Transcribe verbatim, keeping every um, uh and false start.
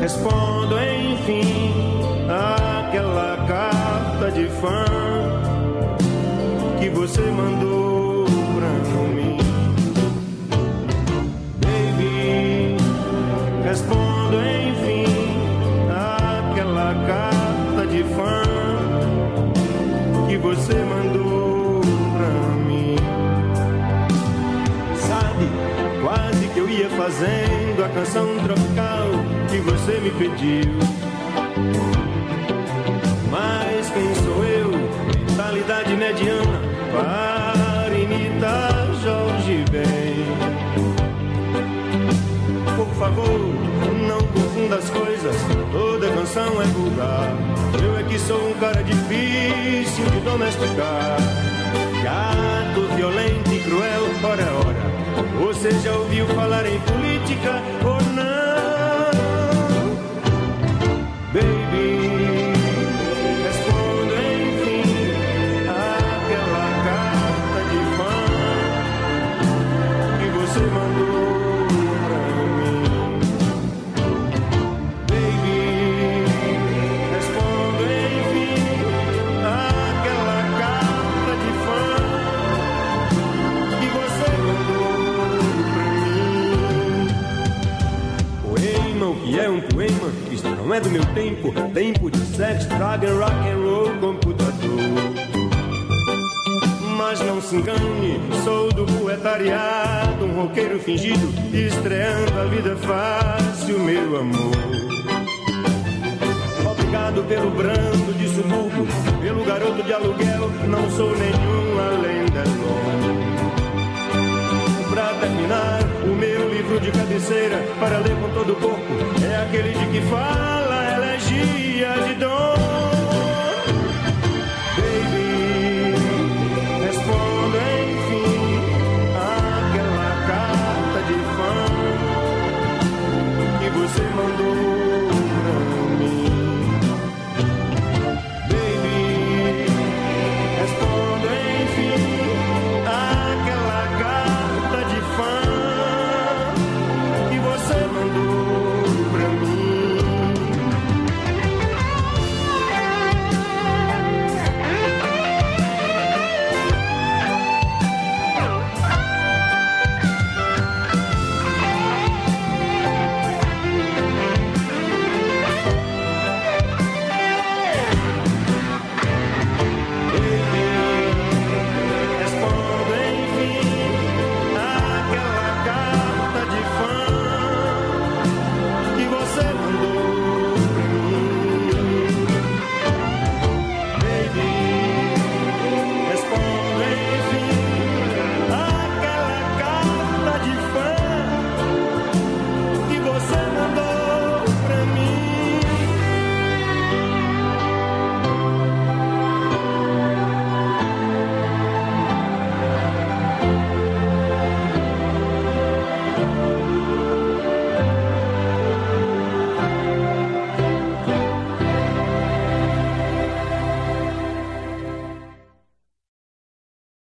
respondo enfim àquela carta de fã que você mandou pra mim. Baby, respondo enfim àquela carta de fã que você mandou pra mim. Sabe, quase que eu ia fazendo a canção tropical que você me pediu. Mas quem sou eu, mentalidade mediana, para imitar Jorge Ben? Por favor, não confunda as coisas, toda canção é vulgar. Eu é que sou um cara difícil de domesticar. Gato violento e cruel, ora, ora. Você já ouviu falar em política ou não? Baby, respondo enfim àquela carta de fã que você mandou pra mim. Baby, respondo enfim àquela carta de fã que você mandou pra mim. Poema, o que é um poema? Isto não é do meu tempo, tempo de sexo, droga, rock and roll, computador. Mas não se engane, sou do poetariado, um roqueiro fingido, estreando a vida fácil, meu amor. Obrigado pelo brando de subúrbio, pelo garoto de aluguel, não sou nenhum além delon. Pra terminar, o meu livro de cabeceira, para ler com todo o corpo, é aquele de que fala elegia de Dom